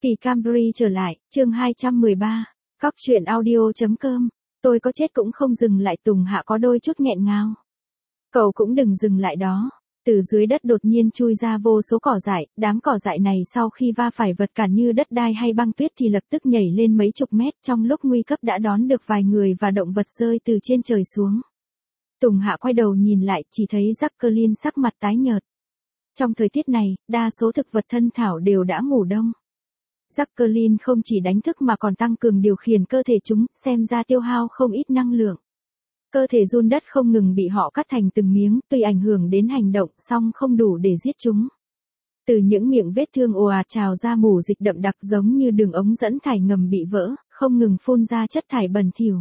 Kỳ Camry trở lại, chương 213. Cóc truyện audio.com. Tôi có chết cũng không dừng lại. Tùng Hạ có đôi chút nghẹn ngào. Cậu cũng đừng dừng lại đó. Từ dưới đất đột nhiên chui ra vô số cỏ dại, đám cỏ dại này sau khi va phải vật cản như đất đai hay băng tuyết thì lập tức nhảy lên mấy chục mét, trong lúc nguy cấp đã đón được vài người và động vật rơi từ trên trời xuống. Tùng Hạ quay đầu nhìn lại, chỉ thấy Jacqueline sắc mặt tái nhợt. Trong thời tiết này, đa số thực vật thân thảo đều đã ngủ đông. Jacqueline không chỉ đánh thức mà còn tăng cường điều khiển cơ thể chúng, xem ra tiêu hao không ít năng lượng. Cơ thể giun đất không ngừng bị họ cắt thành từng miếng, tuy ảnh hưởng đến hành động, song không đủ để giết chúng. Từ những miệng vết thương ồ ạt trào ra mủ dịch đậm đặc giống như đường ống dẫn thải ngầm bị vỡ, không ngừng phun ra chất thải bẩn thỉu.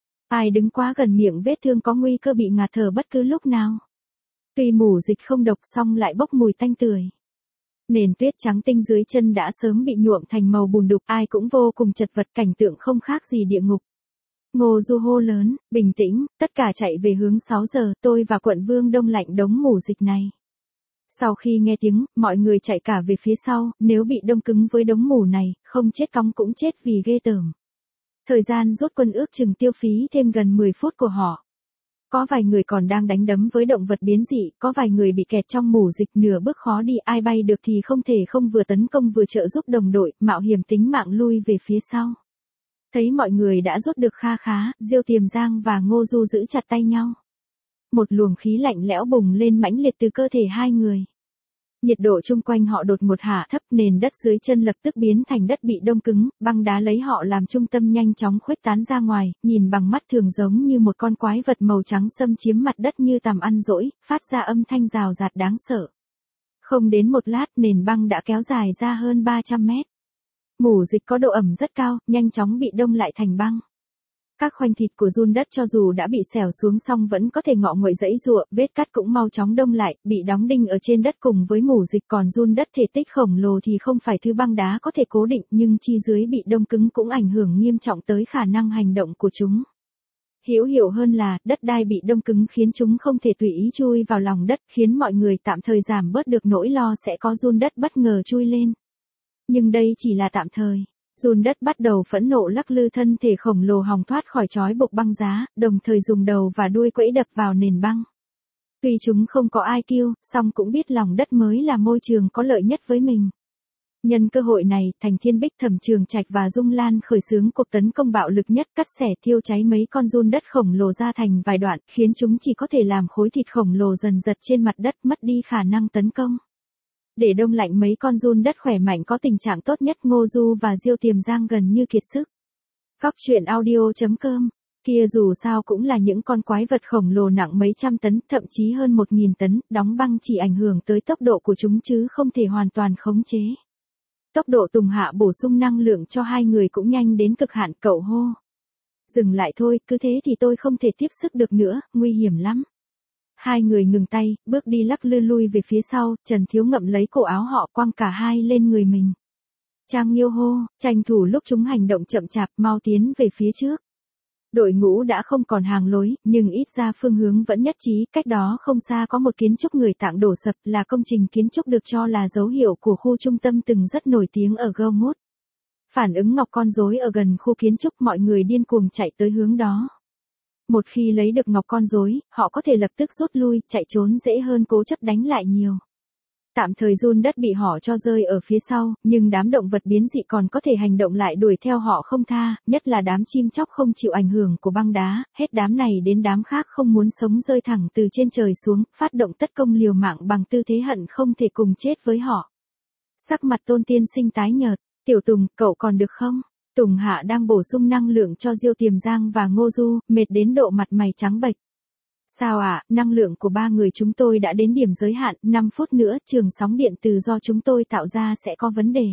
Ai đứng quá gần miệng vết thương có nguy cơ bị ngạt thở bất cứ lúc nào. Tuy mủ dịch không độc song lại bốc mùi tanh tưởi. Nền tuyết trắng tinh dưới chân đã sớm bị nhuộm thành màu bùn đục, ai cũng vô cùng chật vật, cảnh tượng không khác gì địa ngục. Ngô Du hô lớn, bình tĩnh, tất cả chạy về hướng 6 giờ, tôi và Quận Vương đông lạnh đống mủ dịch này. Sau khi nghe tiếng, mọi người chạy cả về phía sau, nếu bị đông cứng với đống mủ này, không chết cóng cũng chết vì ghê tởm. Thời gian rút quân ước chừng tiêu phí thêm gần 10 phút của họ. Có vài người còn đang đánh đấm với động vật biến dị, có vài người bị kẹt trong mủ dịch nửa bước khó đi, ai bay được thì không thể không vừa tấn công vừa trợ giúp đồng đội, mạo hiểm tính mạng lui về phía sau. Thấy mọi người đã rút được kha khá, Diêu Tiềm Giang và Ngô Du giữ chặt tay nhau. Một luồng khí lạnh lẽo bùng lên mãnh liệt từ cơ thể hai người. Nhiệt độ chung quanh họ đột ngột hạ thấp, nền đất dưới chân lập tức biến thành đất bị đông cứng, băng đá lấy họ làm trung tâm nhanh chóng khuếch tán ra ngoài, nhìn bằng mắt thường giống như một con quái vật màu trắng xâm chiếm mặt đất như tằm ăn dỗi, phát ra âm thanh rào rạt đáng sợ. Không đến một lát nền băng đã kéo dài ra hơn 300 mét. Mủ dịch có độ ẩm rất cao, nhanh chóng bị đông lại thành băng. Các khoanh thịt của giun đất cho dù đã bị xẻo xuống song vẫn có thể ngọ nguậy giãy giụa, vết cắt cũng mau chóng đông lại, bị đóng đinh ở trên đất cùng với mủ dịch, còn giun đất thể tích khổng lồ thì không phải thứ băng đá có thể cố định, nhưng chi dưới bị đông cứng cũng ảnh hưởng nghiêm trọng tới khả năng hành động của chúng. Hữu hiệu hơn là, đất đai bị đông cứng khiến chúng không thể tùy ý chui vào lòng đất, khiến mọi người tạm thời giảm bớt được nỗi lo sẽ có giun đất bất ngờ chui lên. Nhưng đây chỉ là tạm thời. Giun đất bắt đầu phẫn nộ lắc lư thân thể khổng lồ hòng thoát khỏi trói buộc băng giá, đồng thời dùng đầu và đuôi quẫy đập vào nền băng. Tuy chúng không có IQ, song cũng biết lòng đất mới là môi trường có lợi nhất với mình. Nhân cơ hội này, Thành Thiên Bích, Thẩm Trường Trạch và Dung Lan khởi xướng cuộc tấn công bạo lực nhất, cắt xẻ thiêu cháy mấy con giun đất khổng lồ ra thành vài đoạn, khiến chúng chỉ có thể làm khối thịt khổng lồ dần dật trên mặt đất, mất đi khả năng tấn công. Để đông lạnh mấy con giun đất khỏe mạnh có tình trạng tốt nhất, Ngô Du và Diêu Tiềm Giang gần như kiệt sức. Cóc truyện audio.com. Kia dù sao cũng là những con quái vật khổng lồ nặng mấy trăm tấn, thậm chí hơn 1.000 tấn, đóng băng chỉ ảnh hưởng tới tốc độ của chúng chứ không thể hoàn toàn khống chế. Tốc độ Tùng Hạ bổ sung năng lượng cho hai người cũng nhanh đến cực hạn, cậu hô. Dừng lại thôi, cứ thế thì tôi không thể tiếp sức được nữa, nguy hiểm lắm. Hai người ngừng tay, bước đi lắc lư lui về phía sau, Trần Thiếu ngậm lấy cổ áo họ quăng cả hai lên người mình. Trang Nghiêu hô, tranh thủ lúc chúng hành động chậm chạp, mau tiến về phía trước. Đội ngũ đã không còn hàng lối, nhưng ít ra phương hướng vẫn nhất trí, cách đó không xa có một kiến trúc người Tạng đổ sập, là công trình kiến trúc được cho là dấu hiệu của khu trung tâm từng rất nổi tiếng ở Gomut. Phản ứng ngọc con rối ở gần khu kiến trúc, mọi người điên cuồng chạy tới hướng đó. Một khi lấy được ngọc con rối, họ có thể lập tức rút lui, chạy trốn dễ hơn cố chấp đánh lại nhiều. Tạm thời giun đất bị họ cho rơi ở phía sau, nhưng đám động vật biến dị còn có thể hành động lại đuổi theo họ không tha, nhất là đám chim chóc không chịu ảnh hưởng của băng đá, hết đám này đến đám khác không muốn sống rơi thẳng từ trên trời xuống, phát động tất công liều mạng bằng tư thế hận không thể cùng chết với họ. Sắc mặt Tôn Tiên Sinh tái nhợt, Tiểu Tùng, cậu còn được không? Tùng Hạ đang bổ sung năng lượng cho Diêu Tiềm Giang và Ngô Du, mệt đến độ mặt mày trắng bệch. Sao ạ, năng lượng của ba người chúng tôi đã đến điểm giới hạn, 5 phút nữa trường sóng điện từ do chúng tôi tạo ra sẽ có vấn đề.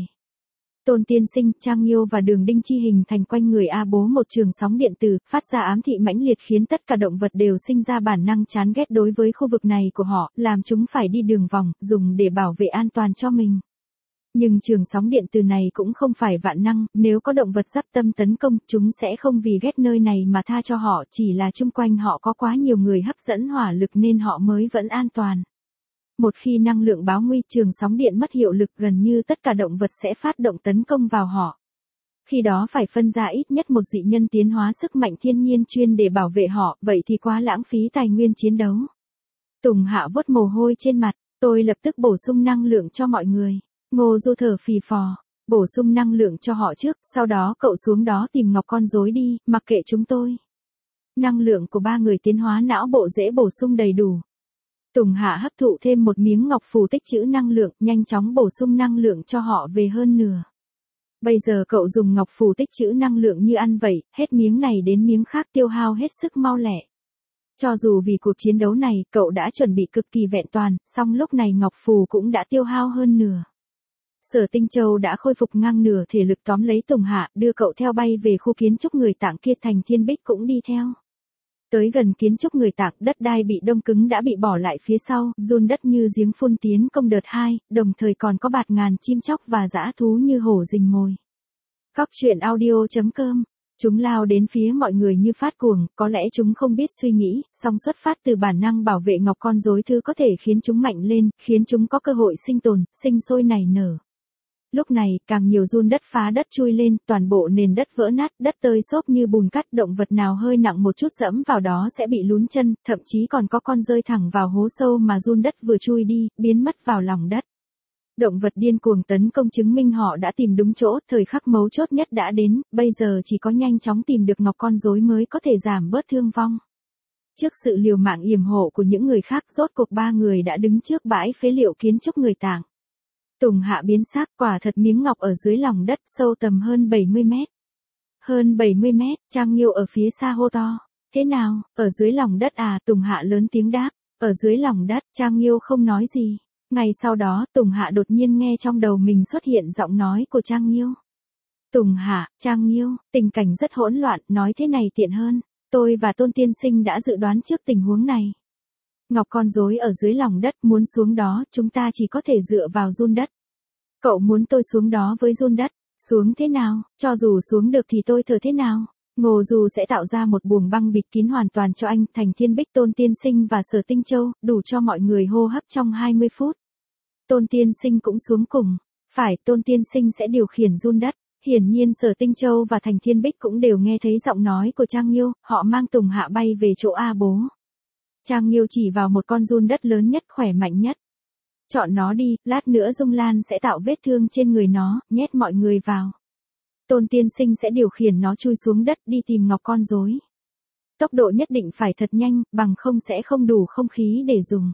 Tôn Tiên Sinh, Trang Nghiêu và Đường Đinh Chi hình thành quanh người A Bố một trường sóng điện từ, phát ra ám thị mãnh liệt khiến tất cả động vật đều sinh ra bản năng chán ghét đối với khu vực này của họ, làm chúng phải đi đường vòng, dùng để bảo vệ an toàn cho mình. Nhưng trường sóng điện từ này cũng không phải vạn năng, nếu có động vật giáp tâm tấn công, chúng sẽ không vì ghét nơi này mà tha cho họ, chỉ là chung quanh họ có quá nhiều người hấp dẫn hỏa lực nên họ mới vẫn an toàn. Một khi năng lượng báo nguy, trường sóng điện mất hiệu lực, gần như tất cả động vật sẽ phát động tấn công vào họ. Khi đó phải phân ra ít nhất một dị nhân tiến hóa sức mạnh thiên nhiên chuyên để bảo vệ họ, vậy thì quá lãng phí tài nguyên chiến đấu. Tùng Hạ vuốt mồ hôi trên mặt, tôi lập tức bổ sung năng lượng cho mọi người. Ngô Du thở phì phò, bổ sung năng lượng cho họ trước, sau đó cậu xuống đó tìm ngọc con rối đi, mặc kệ chúng tôi. Năng lượng của 3 người tiến hóa não bộ dễ bổ sung đầy đủ. Tùng Hạ hấp thụ thêm một miếng ngọc phù tích trữ năng lượng, nhanh chóng bổ sung năng lượng cho họ về hơn nửa. Bây giờ cậu dùng ngọc phù tích trữ năng lượng như ăn vậy, hết miếng này đến miếng khác tiêu hao hết sức mau lẹ. Cho dù vì cuộc chiến đấu này, cậu đã chuẩn bị cực kỳ vẹn toàn, song lúc này ngọc phù cũng đã tiêu hao hơn nửa. Sở Tinh Châu đã khôi phục ngang nửa thể lực tóm lấy Tùng Hạ, đưa cậu theo bay về khu kiến trúc người Tạng kia, Thành Thiên Bích cũng đi theo. Tới gần kiến trúc người Tạng, đất đai bị đông cứng đã bị bỏ lại phía sau, run đất như giếng phun tiến công đợt 2, đồng thời còn có bạt ngàn chim chóc và dã thú như hổ rình mồi. Cóc truyện audio.com. Chúng lao đến phía mọi người như phát cuồng, có lẽ chúng không biết suy nghĩ, song xuất phát từ bản năng bảo vệ ngọc con rối, thứ có thể khiến chúng mạnh lên, khiến chúng có cơ hội sinh tồn, sinh sôi nảy nở. Lúc này, càng nhiều run đất phá đất chui lên, toàn bộ nền đất vỡ nát, đất tơi xốp như bùn cát, động vật nào hơi nặng một chút dẫm vào đó sẽ bị lún chân, thậm chí còn có con rơi thẳng vào hố sâu mà run đất vừa chui đi, biến mất vào lòng đất. Động vật điên cuồng tấn công chứng minh họ đã tìm đúng chỗ, thời khắc mấu chốt nhất đã đến, bây giờ chỉ có nhanh chóng tìm được ngọc con rối mới có thể giảm bớt thương vong. Trước sự liều mạng yểm hộ của những người khác, rốt cuộc 3 người đã đứng trước bãi phế liệu kiến trúc người Tạng. Tùng Hạ biến sắc, quả thật miếng ngọc ở dưới lòng đất, sâu tầm hơn 70 mét. Hơn 70 mét, Trang Nghiêu ở phía xa hô to. Thế nào, ở dưới lòng đất à? Tùng Hạ lớn tiếng đáp. Ở dưới lòng đất, Trang Nghiêu không nói gì. Ngay sau đó, Tùng Hạ đột nhiên nghe trong đầu mình xuất hiện giọng nói của Trang Nghiêu. Tùng Hạ, Trang Nghiêu, tình cảnh rất hỗn loạn, nói thế này tiện hơn. Tôi và Tôn Tiên Sinh đã dự đoán trước tình huống này. Ngọc con rối ở dưới lòng đất, muốn xuống đó, chúng ta chỉ có thể dựa vào run đất. Cậu muốn tôi xuống đó với run đất, xuống thế nào, cho dù xuống được thì tôi thở thế nào? Ngô Du sẽ tạo ra một buồng băng bịt kín hoàn toàn cho anh, Thành Thiên Bích, Tôn Tiên Sinh và Sở Tinh Châu, đủ cho mọi người hô hấp trong 20 phút. Tôn Tiên Sinh cũng xuống cùng. Phải, Tôn Tiên Sinh sẽ điều khiển run đất. Hiển nhiên Sở Tinh Châu và Thành Thiên Bích cũng đều nghe thấy giọng nói của Trang Nghiêu, họ mang Tùng Hạ bay về chỗ A Bố. Trang Nghiêu chỉ vào một con run đất lớn nhất, khỏe mạnh nhất. Chọn nó đi, lát nữa Dung Lan sẽ tạo vết thương trên người nó, nhét mọi người vào. Tôn Tiên Sinh sẽ điều khiển nó chui xuống đất đi tìm ngọc con rối. Tốc độ nhất định phải thật nhanh, bằng không sẽ không đủ không khí để dùng.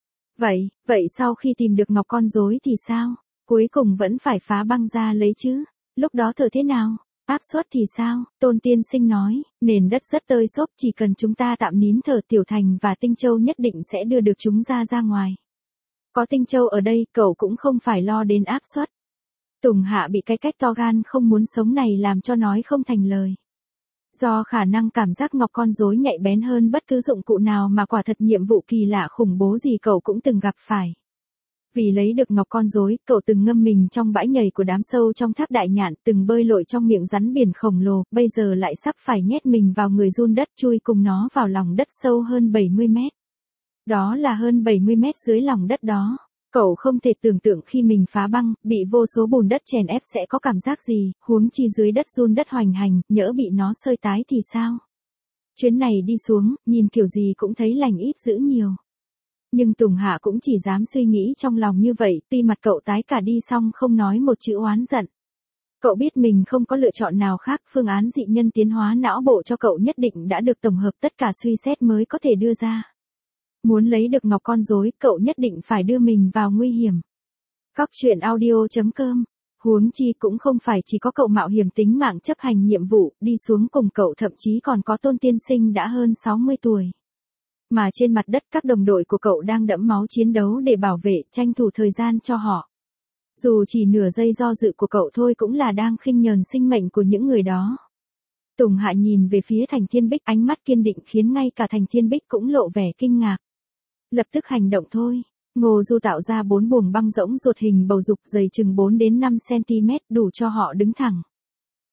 Vậy sau khi tìm được ngọc con rối thì sao? Cuối cùng vẫn phải phá băng ra lấy chứ. Lúc đó thở thế nào? Áp suất thì sao? Tôn Tiên Sinh nói, nền đất rất tơi xốp, chỉ cần chúng ta tạm nín thở, Tiểu Thành và Tinh Châu nhất định sẽ đưa được chúng ra ngoài. Có Tinh Châu ở đây, cậu cũng không phải lo đến áp suất. Tùng Hạ bị cái cách to gan không muốn sống này làm cho nói không thành lời. Do khả năng cảm giác ngọc con rối nhạy bén hơn bất cứ dụng cụ nào mà quả thật nhiệm vụ kỳ lạ khủng bố gì cậu cũng từng gặp phải. Vì lấy được ngọc con rối, cậu từng ngâm mình trong bãi nhảy của đám sâu trong tháp đại nhạn, từng bơi lội trong miệng rắn biển khổng lồ, bây giờ lại sắp phải nhét mình vào người run đất, chui cùng nó vào lòng đất sâu hơn 70 mét. Đó là hơn 70 mét dưới lòng đất đó. Cậu không thể tưởng tượng khi mình phá băng, bị vô số bùn đất chèn ép sẽ có cảm giác gì, huống chi dưới đất run đất hoành hành, nhỡ bị nó xơi tái thì sao? Chuyến này đi xuống, nhìn kiểu gì cũng thấy lành ít dữ nhiều. Nhưng Tùng Hạ cũng chỉ dám suy nghĩ trong lòng như vậy, tuy mặt cậu tái cả đi xong không nói một chữ oán giận. Cậu biết mình không có lựa chọn nào khác, phương án dị nhân tiến hóa não bộ cho cậu nhất định đã được tổng hợp tất cả suy xét mới có thể đưa ra. Muốn lấy được ngọc con rối, cậu nhất định phải đưa mình vào nguy hiểm. Cóc truyện audio.com. Huống chi cũng không phải chỉ có cậu mạo hiểm tính mạng chấp hành nhiệm vụ, đi xuống cùng cậu thậm chí còn có Tôn Tiên Sinh đã hơn 60 tuổi. Mà trên mặt đất các đồng đội của cậu đang đẫm máu chiến đấu để bảo vệ, tranh thủ thời gian cho họ. Dù chỉ nửa giây do dự của cậu thôi cũng là đang khinh nhờn sinh mệnh của những người đó. Tùng Hạ nhìn về phía Thành Thiên Bích, ánh mắt kiên định khiến ngay cả Thành Thiên Bích cũng lộ vẻ kinh ngạc. Lập tức hành động thôi. Ngô Du tạo ra 4 buồng băng rỗng ruột hình bầu dục dày chừng 4 đến 5 cm, đủ cho họ đứng thẳng.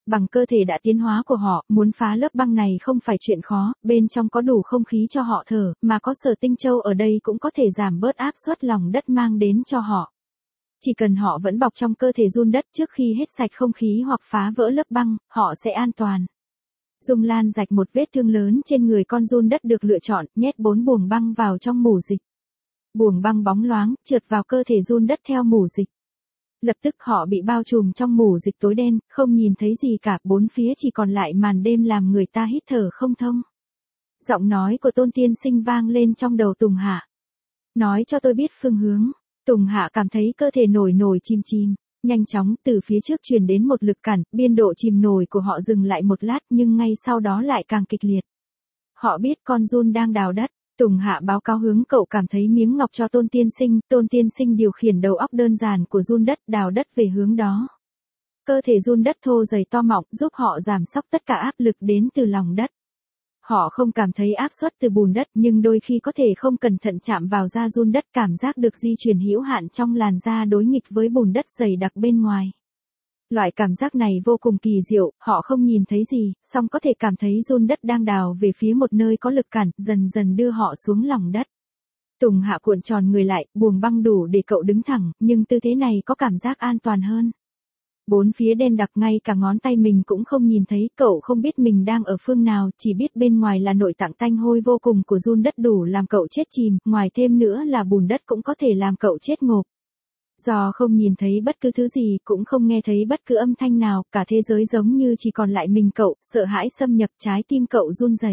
bằng cơ thể đã tiến hóa của họ, muốn phá lớp băng này không phải chuyện khó, bên trong có đủ không khí cho họ thở, mà có Sở Tinh Châu ở đây cũng có thể giảm bớt áp suất lòng đất mang đến cho họ. Chỉ cần họ vẫn bọc trong cơ thể giun đất trước khi hết sạch không khí hoặc phá vỡ lớp băng, họ sẽ an toàn. Dung Lan rạch một vết thương lớn trên người con giun đất được lựa chọn, nhét 4 buồng băng vào trong mủ dịch. Buồng băng bóng loáng, trượt vào cơ thể giun đất theo mủ dịch. Lập tức họ bị bao trùm trong mủ dịch tối đen, không nhìn thấy gì cả, bốn phía chỉ còn lại màn đêm làm người ta hít thở không thông. Giọng nói của Tôn Tiên Sinh vang lên trong đầu Tùng Hạ. Nói cho tôi biết phương hướng. Tùng Hạ cảm thấy cơ thể nổi nổi chìm chìm. Nhanh chóng từ phía trước truyền đến một lực cản, biên độ chìm nổi của họ dừng lại một lát nhưng ngay sau đó lại càng kịch liệt. Họ biết con giun đang đào đất. Tùng Hạ báo cáo hướng cậu cảm thấy miếng ngọc cho Tôn Tiên Sinh điều khiển đầu óc đơn giản của giun đất đào đất về hướng đó. Cơ thể giun đất thô dày to mọng giúp họ giảm sóc tất cả áp lực đến từ lòng đất. Họ không cảm thấy áp suất từ bùn đất nhưng đôi khi có thể không cẩn thận chạm vào da giun đất cảm giác được di chuyển hữu hạn trong làn da đối nghịch với bùn đất dày đặc bên ngoài. Loại cảm giác này vô cùng kỳ diệu, họ không nhìn thấy gì, song có thể cảm thấy giun đất đang đào về phía một nơi có lực cản, dần dần đưa họ xuống lòng đất. Tùng Hạ cuộn tròn người lại, buồng băng đủ để cậu đứng thẳng, nhưng tư thế này có cảm giác an toàn hơn. Bốn phía đen đặc ngay cả ngón tay mình cũng không nhìn thấy, cậu không biết mình đang ở phương nào, chỉ biết bên ngoài là nội tạng tanh hôi vô cùng của giun đất đủ làm cậu chết chìm, ngoài thêm nữa là bùn đất cũng có thể làm cậu chết ngộp. Do không nhìn thấy bất cứ thứ gì, cũng không nghe thấy bất cứ âm thanh nào, cả thế giới giống như chỉ còn lại mình cậu, sợ hãi xâm nhập trái tim cậu run rẩy.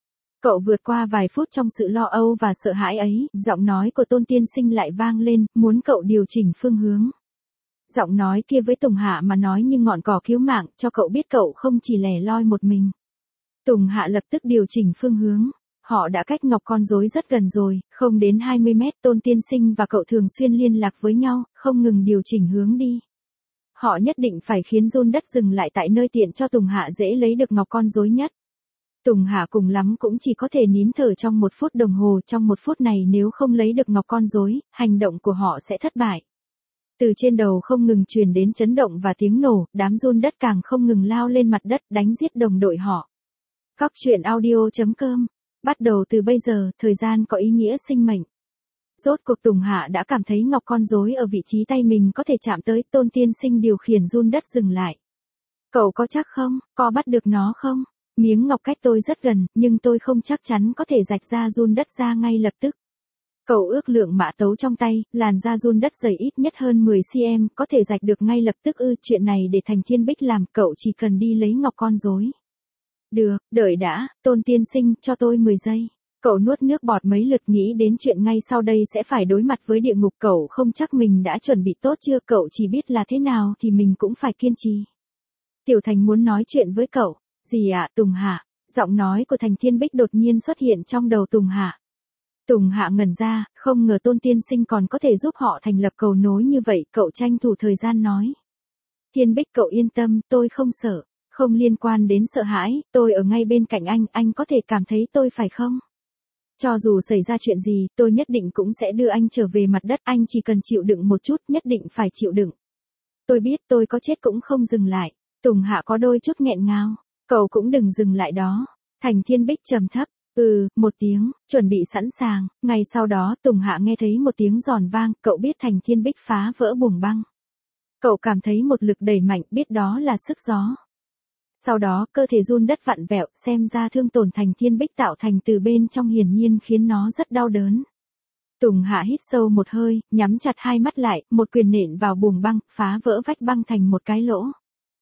Cậu vượt qua vài phút trong sự lo âu và sợ hãi ấy, giọng nói của Tôn Tiên Sinh lại vang lên, muốn cậu điều chỉnh phương hướng. Giọng nói kia với Tùng Hạ mà nói như ngọn cỏ cứu mạng, cho cậu biết cậu không chỉ lẻ loi một mình. Tùng Hạ lập tức điều chỉnh phương hướng. Họ đã cách ngọc con rối rất gần rồi, không đến 20 mét. Tôn Tiên Sinh và cậu thường xuyên liên lạc với nhau, không ngừng điều chỉnh hướng đi. Họ nhất định phải khiến giun đất dừng lại tại nơi tiện cho Tùng Hạ dễ lấy được ngọc con rối nhất. Tùng Hạ cùng lắm cũng chỉ có thể nín thở trong 1 phút đồng hồ. Trong 1 phút này nếu không lấy được ngọc con rối, hành động của họ sẽ thất bại. Từ trên đầu không ngừng truyền đến chấn động và tiếng nổ, đám giun đất càng không ngừng lao lên mặt đất đánh giết đồng đội họ. Cóc truyện audio.com. Bắt đầu từ bây giờ, thời gian có ý nghĩa sinh mệnh. Rốt cuộc Tùng Hạ đã cảm thấy ngọc con rối ở vị trí tay mình có thể chạm tới. Tôn Tiên Sinh điều khiển giun đất dừng lại. Cậu có chắc không, có bắt được nó không? Miếng ngọc cách tôi rất gần, nhưng tôi không chắc chắn có thể rạch ra giun đất ra ngay lập tức. Cậu ước lượng mã tấu trong tay, làn da giun đất dày ít nhất hơn 10 cm, có thể rạch được ngay lập tức ư? Chuyện này để Thành Thiên Bích làm, cậu chỉ cần đi lấy ngọc con rối. Được, đợi đã, Tôn Tiên Sinh, cho tôi 10 giây. Cậu nuốt nước bọt mấy lượt nghĩ đến chuyện ngay sau đây sẽ phải đối mặt với địa ngục. Cậu không chắc mình đã chuẩn bị tốt chưa, cậu chỉ biết là thế nào thì mình cũng phải kiên trì. Tiểu Thành muốn nói chuyện với cậu. Gì ạ, Tùng Hạ? Giọng nói của Thành Thiên Bích đột nhiên xuất hiện trong đầu Tùng Hạ. Tùng Hạ ngẩn ra, không ngờ Tôn Tiên Sinh còn có thể giúp họ thành lập cầu nối như vậy, cậu tranh thủ thời gian nói. Thiên Bích, cậu yên tâm, tôi không sợ, không liên quan đến sợ hãi, tôi ở ngay bên cạnh anh có thể cảm thấy tôi phải không? Cho dù xảy ra chuyện gì, tôi nhất định cũng sẽ đưa anh trở về mặt đất, anh chỉ cần chịu đựng một chút, nhất định phải chịu đựng. Tôi biết tôi có chết cũng không dừng lại. Tùng Hạ có đôi chút nghẹn ngào, cậu cũng đừng dừng lại đó. Thành Thiên Bích trầm thấp. Một tiếng, chuẩn bị sẵn sàng. Ngay sau đó Tùng Hạ nghe thấy một tiếng giòn vang, cậu biết Thành Thiên Bích phá vỡ buồng băng. Cậu cảm thấy một lực đẩy mạnh, biết đó là sức gió. Sau đó cơ thể giun đất vặn vẹo, xem ra thương tổn Thành Thiên Bích tạo thành từ bên trong hiển nhiên khiến nó rất đau đớn. Tùng Hạ hít sâu một hơi, nhắm chặt hai mắt lại, một quyền nện vào buồng băng, phá vỡ vách băng thành một cái lỗ.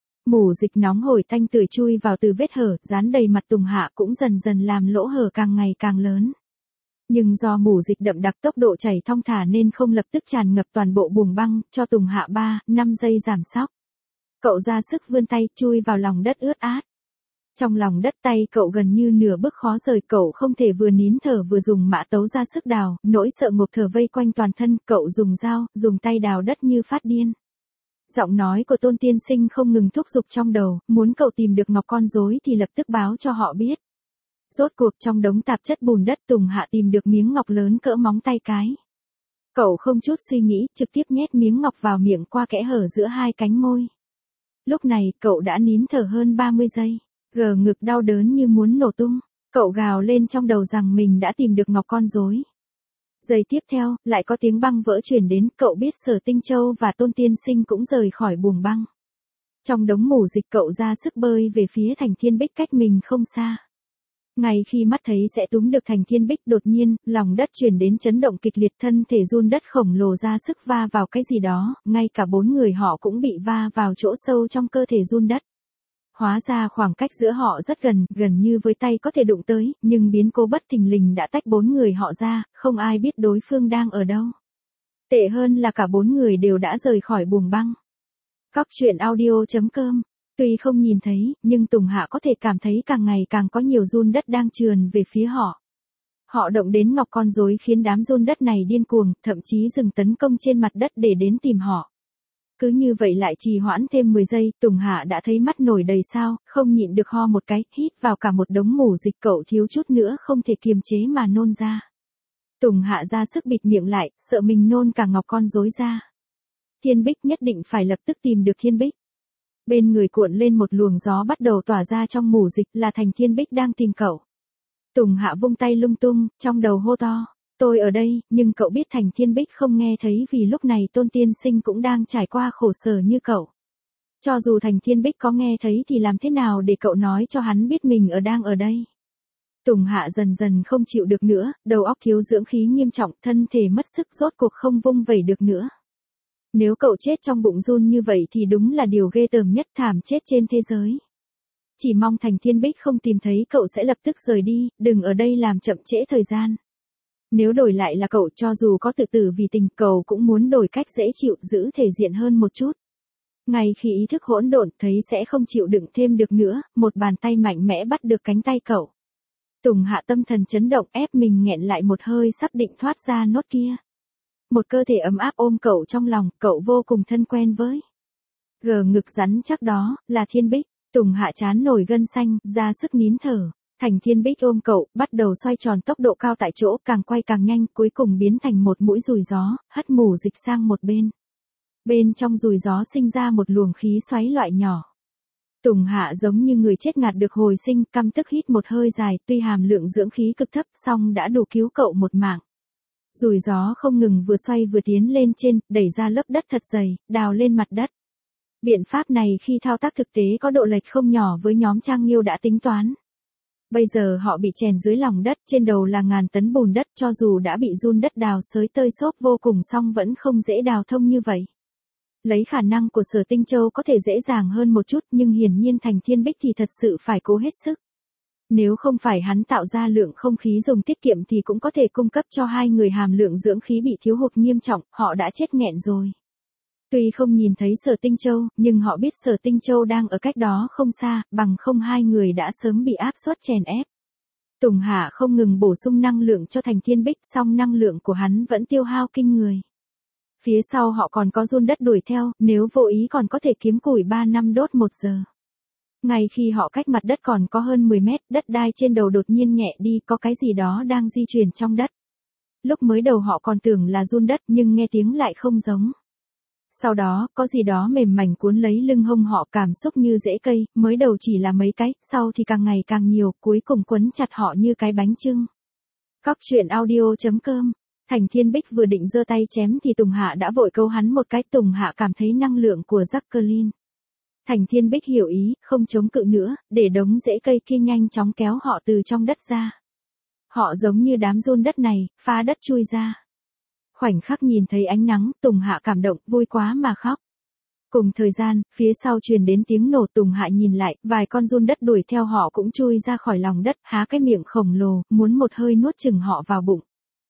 Mủ dịch nóng hổi tanh tưởi chui vào từ vết hở, dán đầy mặt Tùng Hạ cũng dần dần làm lỗ hở càng ngày càng lớn. Nhưng do mủ dịch đậm đặc tốc độ chảy thong thả nên không lập tức tràn ngập toàn bộ buồng băng, cho Tùng Hạ 3-5 giây giảm sóc. Cậu ra sức vươn tay, chui vào lòng đất ướt át. Trong lòng đất tay cậu gần như nửa bước khó rời, cậu không thể vừa nín thở vừa dùng mã tấu ra sức đào, nỗi sợ ngộp thở vây quanh toàn thân, cậu dùng dao, dùng tay đào đất như phát điên. Giọng nói của Tôn Tiên Sinh không ngừng thúc giục trong đầu, muốn cậu tìm được ngọc con rối thì lập tức báo cho họ biết. Rốt cuộc trong đống tạp chất bùn đất Tùng Hạ tìm được miếng ngọc lớn cỡ móng tay cái. Cậu không chút suy nghĩ, trực tiếp nhét miếng ngọc vào miệng qua kẽ hở giữa hai cánh môi. Lúc này, cậu đã nín thở hơn 30 giây. Ngực đau đớn như muốn nổ tung. Cậu gào lên trong đầu rằng mình đã tìm được ngọc con rối. Giây tiếp theo, lại có tiếng băng vỡ truyền đến, cậu biết Sở Tinh Châu và Tôn Tiên Sinh cũng rời khỏi buồng băng. Trong đống mù dịch cậu ra sức bơi về phía Thành Thiên Bích cách mình không xa. Ngay khi mắt thấy sẽ túm được Thành Thiên Bích đột nhiên, lòng đất truyền đến chấn động kịch liệt, thân thể run đất khổng lồ ra sức va vào cái gì đó, ngay cả 4 người họ cũng bị va vào chỗ sâu trong cơ thể run đất. Hóa ra khoảng cách giữa họ rất gần, gần như với tay có thể đụng tới, nhưng biến cố bất thình lình đã tách 4 người họ ra, không ai biết đối phương đang ở đâu. Tệ hơn là cả 4 người đều đã rời khỏi buồng băng. Cóc truyện audio.com. Tuy không nhìn thấy, nhưng Tùng Hạ có thể cảm thấy càng ngày càng có nhiều giun đất đang trườn về phía họ. Họ động đến ngọc con rối khiến đám giun đất này điên cuồng, thậm chí dừng tấn công trên mặt đất để đến tìm họ. Cứ như vậy lại trì hoãn thêm 10 giây, Tùng Hạ đã thấy mắt nổi đầy sao, không nhịn được ho một cái, hít vào cả một đống mù dịch, cậu thiếu chút nữa không thể kiềm chế mà nôn ra. Tùng Hạ ra sức bịt miệng lại, sợ mình nôn cả ngọc con rối ra. Thiên Bích nhất định phải lập tức tìm được Thiên Bích. Bên người cuộn lên một luồng gió bắt đầu tỏa ra trong mù dịch, là Thành Thiên Bích đang tìm cậu. Tùng Hạ vung tay lung tung, trong đầu hô to. Tôi ở đây, nhưng cậu biết Thành Thiên Bích không nghe thấy vì lúc này Tôn Tiên Sinh cũng đang trải qua khổ sở như cậu. Cho dù Thành Thiên Bích có nghe thấy thì làm thế nào để cậu nói cho hắn biết mình đang ở đây. Tùng Hạ dần dần không chịu được nữa, đầu óc thiếu dưỡng khí nghiêm trọng, thân thể mất sức rốt cuộc không vung vẩy được nữa. Nếu cậu chết trong bụng run như vậy thì đúng là điều ghê tởm nhất, thảm chết trên thế giới. Chỉ mong Thành Thiên Bích không tìm thấy cậu sẽ lập tức rời đi, đừng ở đây làm chậm trễ thời gian. Nếu đổi lại là cậu, cho dù có tự tử vì tình, cậu cũng muốn đổi cách dễ chịu, giữ thể diện hơn một chút. Ngay khi ý thức hỗn độn thấy sẽ không chịu đựng thêm được nữa, một bàn tay mạnh mẽ bắt được cánh tay cậu. Tùng Hạ tâm thần chấn động, ép mình nghẹn lại một hơi sắp định thoát ra nốt kia. Một cơ thể ấm áp ôm cậu trong lòng, cậu vô cùng thân quen với. Ngực rắn chắc đó, là Thiên Bích. Tùng Hạ chán nổi gân xanh, ra sức nín thở. Thành Thiên Bích ôm cậu, bắt đầu xoay tròn tốc độ cao tại chỗ, càng quay càng nhanh, cuối cùng biến thành một mũi dùi gió, hất mù dịch sang một bên. Bên trong dùi gió sinh ra một luồng khí xoáy loại nhỏ. Tùng Hạ giống như người chết ngạt được hồi sinh, căm tức hít một hơi dài, tuy hàm lượng dưỡng khí cực thấp, song đã đủ cứu cậu một mạng. Dùi gió không ngừng vừa xoay vừa tiến lên trên, đẩy ra lớp đất thật dày, đào lên mặt đất. Biện pháp này khi thao tác thực tế có độ lệch không nhỏ với nhóm Trang Nghiêu đã tính toán. Bây giờ họ bị chèn dưới lòng đất, trên đầu là ngàn tấn bùn đất, cho dù đã bị giun đất đào xới tơi xốp vô cùng song vẫn không dễ đào thông như vậy. Lấy khả năng của Sở Tinh Châu có thể dễ dàng hơn một chút, nhưng hiển nhiên Thành Thiên Bích thì thật sự phải cố hết sức. Nếu không phải hắn tạo ra lượng không khí dùng tiết kiệm thì cũng có thể cung cấp cho hai người hàm lượng dưỡng khí bị thiếu hụt nghiêm trọng, họ đã chết nghẹn rồi. Tuy không nhìn thấy Sở Tinh Châu, nhưng họ biết Sở Tinh Châu đang ở cách đó không xa, bằng không hai người đã sớm bị áp suất chèn ép. Tùng Hạ không ngừng bổ sung năng lượng cho Thành Thiên Bích, song năng lượng của hắn vẫn tiêu hao kinh người. Phía sau họ còn có giun đất đuổi theo, nếu vô ý còn có thể kiếm củi 3 năm đốt 1 giờ. Ngay khi họ cách mặt đất còn có hơn 10 mét, đất đai trên đầu đột nhiên nhẹ đi, có cái gì đó đang di chuyển trong đất. Lúc mới đầu họ còn tưởng là giun đất nhưng nghe tiếng lại không giống. Sau đó, có gì đó mềm mảnh cuốn lấy lưng hông họ, cảm xúc như rễ cây, mới đầu chỉ là mấy cái, sau thì càng ngày càng nhiều, cuối cùng quấn chặt họ như cái bánh chưng. Cóc truyện audio.com. Thành Thiên Bích vừa định giơ tay chém thì Tùng Hạ đã vội câu hắn một cái. Tùng Hạ cảm thấy năng lượng của Jacqueline. Thành Thiên Bích hiểu ý, không chống cự nữa, để đống rễ cây kia nhanh chóng kéo họ từ trong đất ra. Họ giống như đám giun đất này, phá đất chui ra. Khoảnh khắc nhìn thấy ánh nắng, Tùng Hạ cảm động, vui quá mà khóc. Cùng thời gian, phía sau truyền đến tiếng nổ. Tùng Hạ nhìn lại, vài con giun đất đuổi theo họ cũng chui ra khỏi lòng đất, há cái miệng khổng lồ, muốn một hơi nuốt chửng họ vào bụng.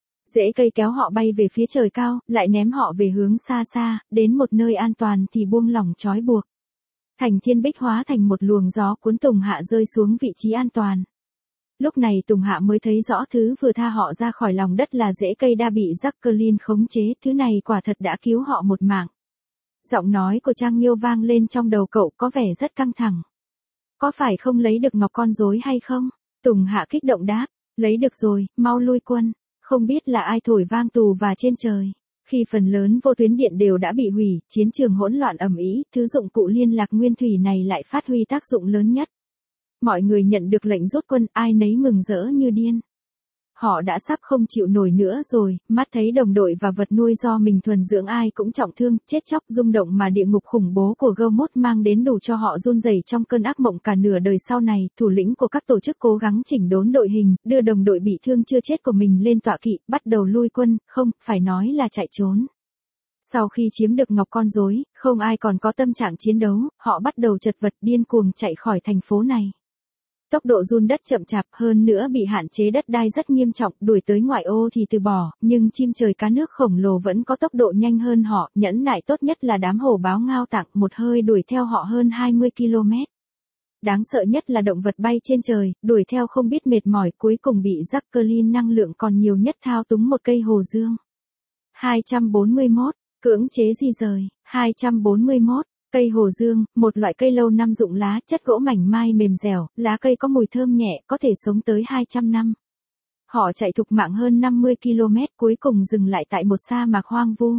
Rễ cây kéo họ bay về phía trời cao, lại ném họ về hướng xa xa, đến một nơi an toàn thì buông lỏng trói buộc. Thành Thiên Bích hóa thành một luồng gió cuốn Tùng Hạ rơi xuống vị trí an toàn. Lúc này Tùng Hạ mới thấy rõ thứ vừa tha họ ra khỏi lòng đất là rễ cây đã bị Jacqueline khống chế, thứ này quả thật đã cứu họ một mạng. Giọng nói của Trang Nghiêu vang lên trong đầu cậu, có vẻ rất căng thẳng. Có phải không lấy được ngọc con rối hay không? Tùng Hạ kích động đáp, lấy được rồi, mau lui quân. Không biết là ai thổi vang tù và trên trời. Khi phần lớn vô tuyến điện đều đã bị hủy, chiến trường hỗn loạn ầm ĩ, thứ dụng cụ liên lạc nguyên thủy này lại phát huy tác dụng lớn nhất. Mọi người nhận được lệnh rút quân, ai nấy mừng rỡ như điên. Họ đã sắp không chịu nổi nữa rồi, mắt thấy đồng đội và vật nuôi do mình thuần dưỡng ai cũng trọng thương, chết chóc, rung động mà địa ngục khủng bố của Gomot mang đến đủ cho họ run rẩy trong cơn ác mộng cả nửa đời sau này. Thủ lĩnh của các tổ chức cố gắng chỉnh đốn đội hình, đưa đồng đội bị thương chưa chết của mình lên tọa kỵ, bắt đầu lui quân, không, phải nói là chạy trốn. Sau khi chiếm được ngọc con rối, không ai còn có tâm trạng chiến đấu, họ bắt đầu chật vật điên cuồng chạy khỏi thành phố này. Tốc độ run đất chậm chạp, hơn nữa bị hạn chế đất đai rất nghiêm trọng, đuổi tới ngoại ô thì từ bỏ, nhưng chim trời cá nước khổng lồ vẫn có tốc độ nhanh hơn họ, nhẫn nại tốt nhất là đám hổ báo ngao tạng, một hơi đuổi theo họ hơn 20 km. Đáng sợ nhất là động vật bay trên trời, đuổi theo không biết mệt mỏi, cuối cùng bị Jacqueline năng lượng còn nhiều nhất thao túng một cây hồ dương. 241. Cưỡng chế di rời. 241. Cây hồ dương, một loại cây lâu năm rụng lá, chất gỗ mảnh mai mềm dẻo, lá cây có mùi thơm nhẹ, có thể sống tới 200 năm. Họ chạy thục mạng hơn 50 km, cuối cùng dừng lại tại một sa mạc hoang vu.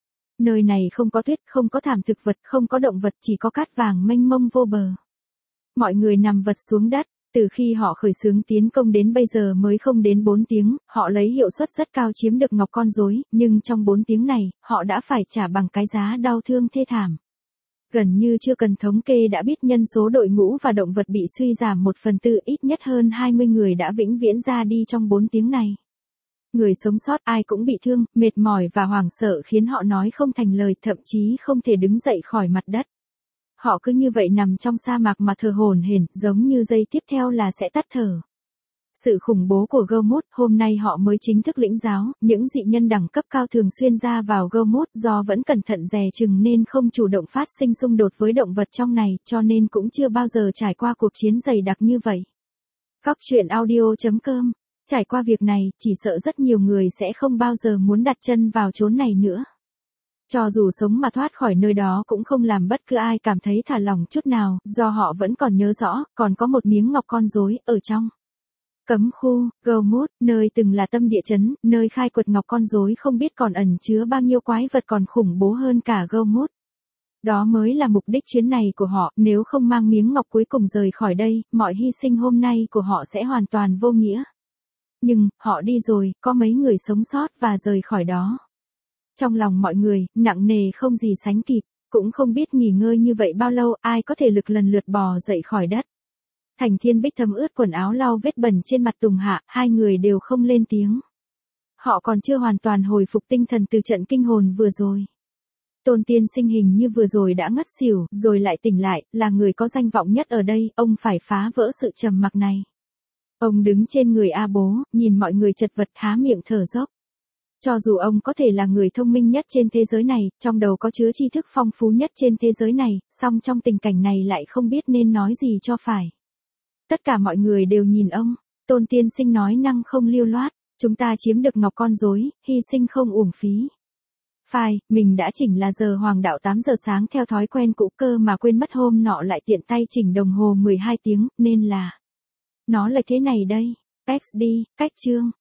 Nơi này không có tuyết, không có thảm thực vật, không có động vật, chỉ có cát vàng mênh mông vô bờ. Mọi người nằm vật xuống đất. Từ khi họ khởi xướng tiến công đến bây giờ mới không đến 4 tiếng, họ lấy hiệu suất rất cao chiếm được ngọc con rối, nhưng trong 4 tiếng này, họ đã phải trả bằng cái giá đau thương thê thảm. Gần như chưa cần thống kê đã biết nhân số đội ngũ và động vật bị suy giảm 1/4, ít nhất hơn 20 người đã vĩnh viễn ra đi trong 4 tiếng này. Người sống sót ai cũng bị thương, mệt mỏi và hoảng sợ khiến họ nói không thành lời, thậm chí không thể đứng dậy khỏi mặt đất. Họ cứ như vậy nằm trong sa mạc mà thở hổn hển, giống như giây tiếp theo là sẽ tắt thở. Sự khủng bố của Gomot, hôm nay họ mới chính thức lĩnh giáo, những dị nhân đẳng cấp cao thường xuyên ra vào Gomot do vẫn cẩn thận dè chừng nên không chủ động phát sinh xung đột với động vật trong này, cho nên cũng chưa bao giờ trải qua cuộc chiến dày đặc như vậy. Cóc truyện audio.com. Trải qua việc này, chỉ sợ rất nhiều người sẽ không bao giờ muốn đặt chân vào chốn này nữa. Cho dù sống mà thoát khỏi nơi đó cũng không làm bất cứ ai cảm thấy thả lỏng chút nào, do họ vẫn còn nhớ rõ, còn có một miếng ngọc con rối ở trong cấm khu Gomot, nơi từng là tâm địa chấn, nơi khai quật ngọc con rối không biết còn ẩn chứa bao nhiêu quái vật còn khủng bố hơn cả Gomot. Đó mới là mục đích chuyến này của họ, nếu không mang miếng ngọc cuối cùng rời khỏi đây, mọi hy sinh hôm nay của họ sẽ hoàn toàn vô nghĩa. Nhưng, họ đi rồi, có mấy người sống sót và rời khỏi đó. Trong lòng mọi người, nặng nề không gì sánh kịp, cũng không biết nghỉ ngơi như vậy bao lâu, ai có thể lực lần lượt bò dậy khỏi đất. Thành Thiên Bích thấm ướt quần áo lau vết bẩn trên mặt Tùng Hạ, hai người đều không lên tiếng. Họ còn chưa hoàn toàn hồi phục tinh thần từ trận kinh hồn vừa rồi. Tôn Tiên Sinh hình như vừa rồi đã ngất xỉu, rồi lại tỉnh lại, là người có danh vọng nhất ở đây, ông phải phá vỡ sự trầm mặc này. Ông đứng trên người A Bố, nhìn mọi người chật vật há miệng thở dốc. Cho dù ông có thể là người thông minh nhất trên thế giới này, trong đầu có chứa tri thức phong phú nhất trên thế giới này, song trong tình cảnh này lại không biết nên nói gì cho phải. Tất cả mọi người đều nhìn ông, Tôn Tiên Sinh nói năng không lưu loát, chúng ta chiếm được ngọc con rối, hy sinh không uổng phí. Phải, mình đã chỉnh là giờ hoàng đạo 8 giờ sáng theo thói quen cũ cơ mà quên mất hôm nọ lại tiện tay chỉnh đồng hồ 12 tiếng, nên là... Nó là thế này đây, XD, cách chương.